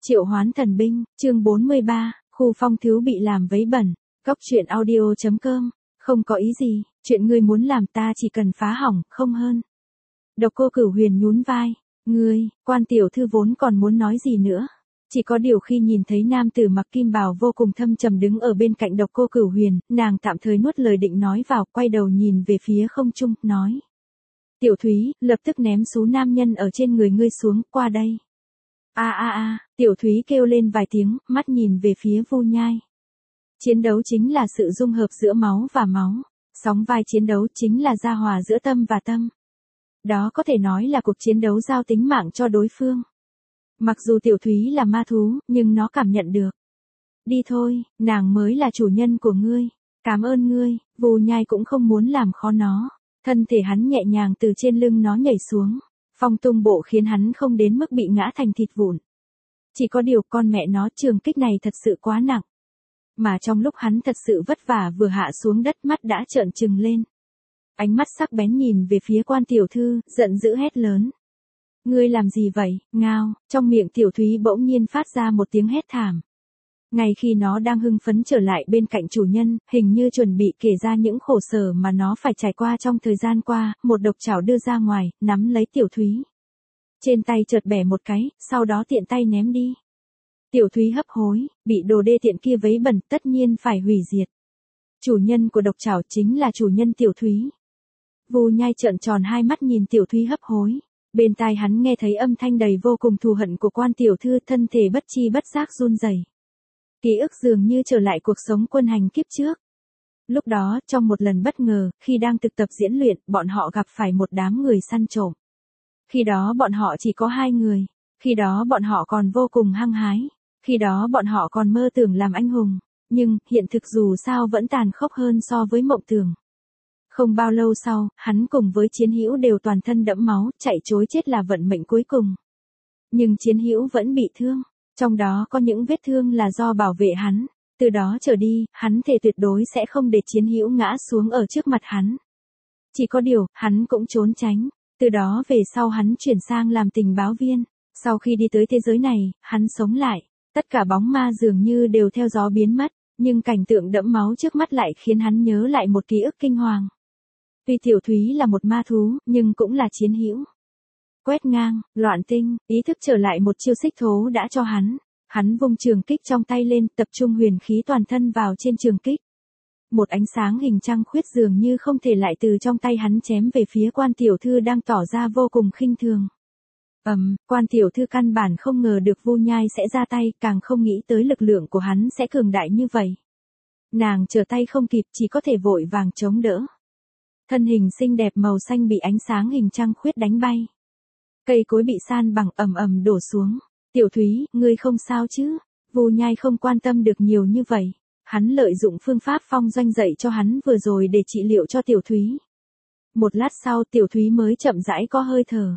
Triệu hoán thần binh, chương 43, khu phong thiếu bị làm vấy bẩn. Góc truyện audio.com, không có ý gì, chuyện ngươi muốn làm ta chỉ cần phá hỏng, không hơn. Độc Cô Cửu Huyền nhún vai, ngươi, quan tiểu thư vốn còn muốn nói gì nữa. Chỉ có điều khi nhìn thấy nam tử mặc kim bào vô cùng thâm trầm đứng ở bên cạnh Độc Cô Cửu Huyền, nàng tạm thời nuốt lời định nói vào, quay đầu nhìn về phía không trung, nói. Tiểu Thúy, lập tức ném số nam nhân ở trên người ngươi xuống, qua đây. Tiểu Thúy kêu lên vài tiếng, mắt nhìn về phía Vu Nhai. Chiến đấu chính là sự dung hợp giữa máu và máu, sóng vai chiến đấu chính là gia hòa giữa tâm và tâm. Đó có thể nói là cuộc chiến đấu giao tính mạng cho đối phương. Mặc dù Tiểu Thúy là ma thú, nhưng nó cảm nhận được. Đi thôi, nàng mới là chủ nhân của ngươi. Cảm ơn ngươi, Vu Nhai cũng không muốn làm khó nó. Thân thể hắn nhẹ nhàng từ trên lưng nó nhảy xuống. Phong tung bộ khiến hắn không đến mức bị ngã thành thịt vụn. Chỉ có điều con mẹ nó trường kích này thật sự quá nặng. Mà trong lúc hắn thật sự vất vả vừa hạ xuống đất mắt đã trợn trừng lên. Ánh mắt sắc bén nhìn về phía quan tiểu thư, giận dữ hét lớn. Ngươi làm gì vậy, ngao, trong miệng Tiểu Thúy bỗng nhiên phát ra một tiếng hét thảm. Ngay khi nó đang hưng phấn trở lại bên cạnh chủ nhân, hình như chuẩn bị kể ra những khổ sở mà nó phải trải qua trong thời gian qua, một độc chảo đưa ra ngoài, nắm lấy Tiểu Thúy. Trên tay chợt bẻ một cái, sau đó tiện tay ném đi. Tiểu Thúy hấp hối, bị đồ đê tiện kia vấy bẩn, tất nhiên phải hủy diệt. Chủ nhân của độc chảo chính là chủ nhân Tiểu Thúy. Vu Nhai trợn tròn hai mắt nhìn Tiểu Thúy hấp hối. Bên tai hắn nghe thấy âm thanh đầy vô cùng thù hận của quan tiểu thư, thân thể bất chi bất giác run rẩy. Ký ức dường như trở lại cuộc sống quân hành kiếp trước. Lúc đó, trong một lần bất ngờ, khi đang thực tập diễn luyện, bọn họ gặp phải một đám người săn trộm. Khi đó bọn họ chỉ có 2 người. Khi đó bọn họ còn vô cùng hăng hái. Khi đó bọn họ còn mơ tưởng làm anh hùng. Nhưng, hiện thực dù sao vẫn tàn khốc hơn so với mộng tưởng. Không bao lâu sau, hắn cùng với Chiến Hữu đều toàn thân đẫm máu, chạy trối chết là vận mệnh cuối cùng. Nhưng Chiến Hữu vẫn bị thương. Trong đó có những vết thương là do bảo vệ hắn. Từ đó trở đi, hắn thề tuyệt đối sẽ không để Chiến Hữu ngã xuống ở trước mặt hắn. Chỉ có điều, hắn cũng trốn tránh. Từ đó về sau hắn chuyển sang làm tình báo viên. Sau khi đi tới thế giới này, hắn sống lại. Tất cả bóng ma dường như đều theo gió biến mất. Nhưng cảnh tượng đẫm máu trước mắt lại khiến hắn nhớ lại một ký ức kinh hoàng. Tuy Tiểu Thúy là một ma thú, nhưng cũng là Chiến Hữu. Quét ngang, loạn tinh, ý thức trở lại một chiêu xích thố đã cho hắn. Hắn vung trường kích trong tay lên, tập trung huyền khí toàn thân vào trên trường kích. Một ánh sáng hình trăng khuyết dường như không thể lại từ trong tay hắn chém về phía quan tiểu thư đang tỏ ra vô cùng khinh thường. Quan tiểu thư căn bản không ngờ được Vu Nhai sẽ ra tay, càng không nghĩ tới lực lượng của hắn sẽ cường đại như vậy. Nàng trở tay không kịp, chỉ có thể vội vàng chống đỡ. Thân hình xinh đẹp màu xanh bị ánh sáng hình trăng khuyết đánh bay. Cây cối bị san bằng ầm ầm đổ xuống. Tiểu Thúy, ngươi không sao chứ? Vu Nhai không quan tâm được nhiều như vậy. Hắn lợi dụng phương pháp phong doanh dạy cho hắn vừa rồi để trị liệu cho Tiểu Thúy. Một lát sau Tiểu Thúy mới chậm rãi có hơi thở.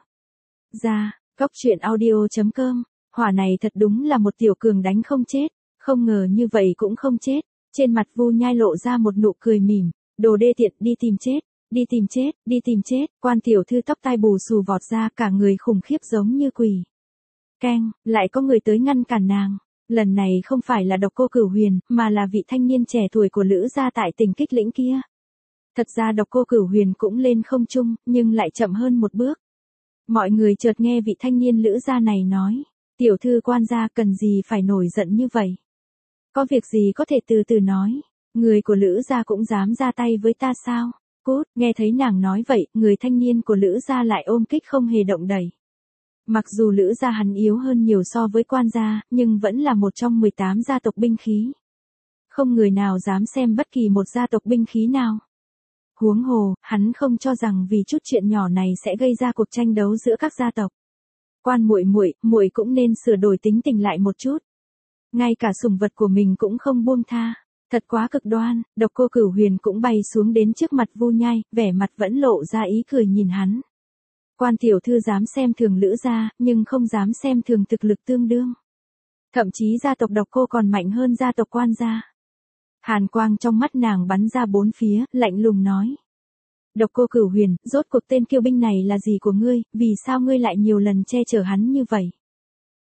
Góc truyện audio.com, hỏa này thật đúng là một tiểu cường đánh không chết. Không ngờ như vậy cũng không chết. Trên mặt Vu Nhai lộ ra một nụ cười mỉm. Đồ đê tiện, đi tìm chết. Đi tìm chết, đi tìm chết, quan tiểu thư tóc tai bù xù vọt ra, cả người khủng khiếp giống như quỷ. Keng, lại có người tới ngăn cản nàng. Lần này không phải là Độc Cô Cửu Huyền, mà là vị thanh niên trẻ tuổi của Lữ gia tại tỉnh Kích Lĩnh kia. Thật ra Độc Cô Cửu Huyền cũng lên không trung, nhưng lại chậm hơn một bước. Mọi người chợt nghe vị thanh niên Lữ gia này nói, tiểu thư quan gia cần gì phải nổi giận như vậy. Có việc gì có thể từ từ nói, người của Lữ gia cũng dám ra tay với ta sao? Cút, nghe thấy nàng nói vậy, người thanh niên của Lữ gia lại ôm kích không hề động đậy. Mặc dù Lữ gia hắn yếu hơn nhiều so với quan gia, nhưng vẫn là một trong 18 gia tộc binh khí. Không người nào dám xem bất kỳ một gia tộc binh khí nào. Huống hồ, hắn không cho rằng vì chút chuyện nhỏ này sẽ gây ra cuộc tranh đấu giữa các gia tộc. Quan muội cũng nên sửa đổi tính tình lại một chút. Ngay cả sủng vật của mình cũng không buông tha. Thật quá cực đoan. Độc Cô Cửu Huyền cũng bay xuống đến trước mặt Vu Nhai, vẻ mặt vẫn lộ ra ý cười nhìn hắn. Quan tiểu thư dám xem thường Lữ gia, nhưng không dám xem thường thực lực tương đương. Thậm chí gia tộc Độc Cô còn mạnh hơn gia tộc Quan gia. Hàn quang trong mắt nàng bắn ra bốn phía, lạnh lùng nói. Độc Cô Cửu Huyền, rốt cuộc tên kiêu binh này là gì của ngươi, vì sao ngươi lại nhiều lần che chở hắn như vậy?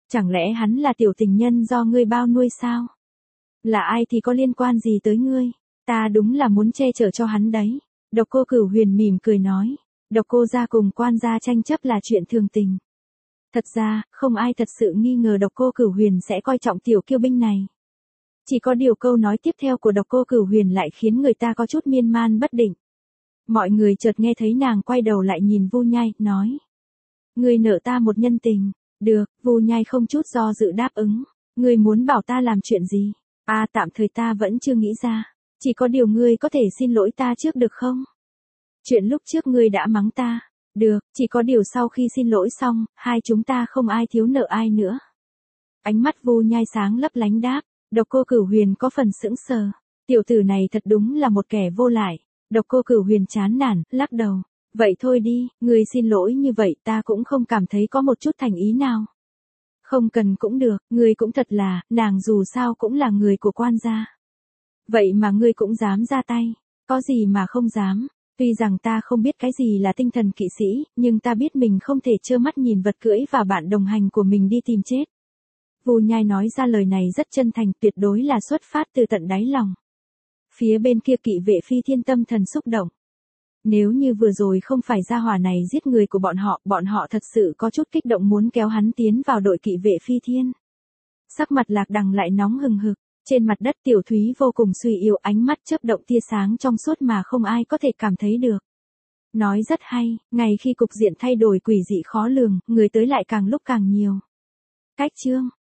Chẳng lẽ hắn là tiểu tình nhân do ngươi bao nuôi sao? Là ai thì có liên quan gì tới ngươi? Ta đúng là muốn che chở cho hắn đấy. Độc Cô Cửu Huyền mỉm cười nói. Độc Cô gia cùng Quan gia tranh chấp là chuyện thường tình. Thật ra, không ai thật sự nghi ngờ Độc Cô Cửu Huyền sẽ coi trọng tiểu kiêu binh này. Chỉ có điều câu nói tiếp theo của Độc Cô Cửu Huyền lại khiến người ta có chút miên man bất định. Mọi người chợt nghe thấy nàng quay đầu lại nhìn Vu Nhai, nói. Ngươi nợ ta một nhân tình. Được, Vu Nhai không chút do dự đáp ứng. Ngươi muốn bảo ta làm chuyện gì? Tạm thời ta vẫn chưa nghĩ ra. Chỉ có điều ngươi có thể xin lỗi ta trước được không? Chuyện lúc trước ngươi đã mắng ta. Được, chỉ có điều sau khi xin lỗi xong, hai chúng ta không ai thiếu nợ ai nữa. Ánh mắt Vu Nhai sáng lấp lánh đáp. Độc Cô Cửu Huyền có phần sững sờ. Tiểu tử này thật đúng là một kẻ vô lại. Độc Cô Cửu Huyền chán nản, lắc đầu. Vậy thôi đi, ngươi xin lỗi như vậy ta cũng không cảm thấy có một chút thành ý nào. Không cần cũng được, ngươi cũng thật là, nàng dù sao cũng là người của Quan gia. Vậy mà ngươi cũng dám ra tay, có gì mà không dám. Tuy rằng ta không biết cái gì là tinh thần kỵ sĩ, nhưng ta biết mình không thể trơ mắt nhìn vật cưỡi và bạn đồng hành của mình đi tìm chết. Vu Nhai nói ra lời này rất chân thành, tuyệt đối là xuất phát từ tận đáy lòng. Phía bên kia Kỵ vệ Phi Thiên tâm thần xúc động. Nếu như vừa rồi không phải gia hỏa này giết người của bọn họ thật sự có chút kích động muốn kéo hắn tiến vào đội Kỵ vệ Phi Thiên. Sắc mặt Lạc Đằng lại nóng hừng hực, trên mặt đất Tiểu Thúy vô cùng suy yếu, ánh mắt chớp động tia sáng trong suốt mà không ai có thể cảm thấy được. Nói rất hay, ngày khi cục diện thay đổi quỷ dị khó lường, người tới lại càng lúc càng nhiều. Cách chương